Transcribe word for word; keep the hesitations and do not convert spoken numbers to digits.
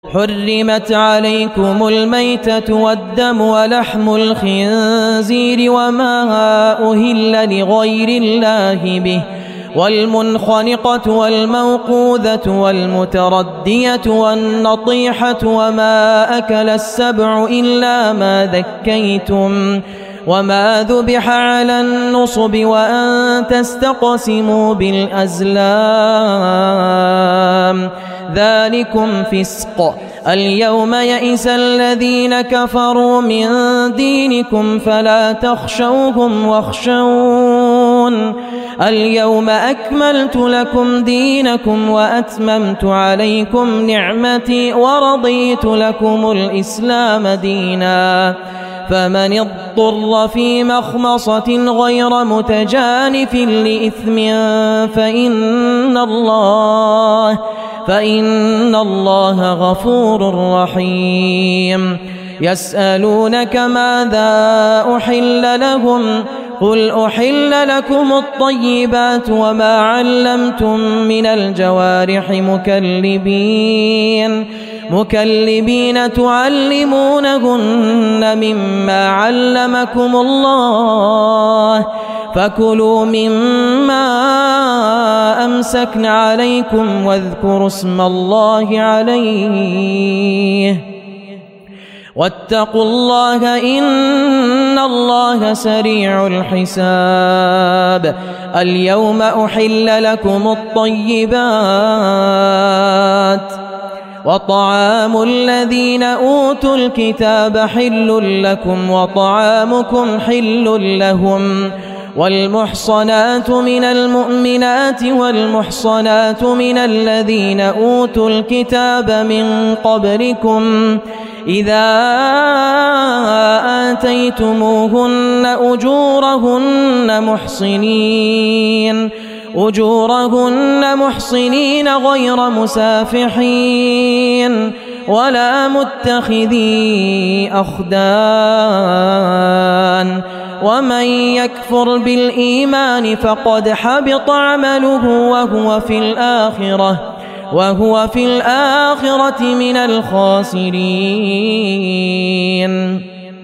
حرمت عليكم الميتة والدم ولحم الخنزير وما أهل لغير الله به والمنخنقة والموقوذة والمتردية والنطيحة وما أكل السبع إلا ما ذكيتم وما ذبح على النصب وأن تستقسموا بالأزلام ذلكم فسق. اليوم يئس الذين كفروا من دينكم فلا تخشوهم واخشون اليوم أكملت لكم دينكم وأتممت عليكم نعمتي ورضيت لكم الإسلام دينا فمن اضطر في مخمصة غير متجانف لإثم فإن الله فإن الله غفور رحيم. يسألونك ماذا أحل لهم قل أحل لكم الطيبات وما علمتم من الجوارح مكلبين مكلبين تعلمونهن مما علمكم الله فكلوا مما أمسكن عليكم واذكروا اسم الله عليه واتقوا الله إن الله سريع الحساب. اليوم أحل لكم الطيبات وطعام الذين أوتوا الكتاب حل لكم وطعامكم حل لهم والمحصنات من المؤمنات والمحصنات من الذين أوتوا الكتاب من قبلكم إذا آتيتموهن أجورهن محصنين أجورهن محصنين غير مسافحين ولا متخذي أخدان ومن يكفر بالإيمان فقد حبط عمله وهو في الآخرة وهو في الآخرة من الخاسرين.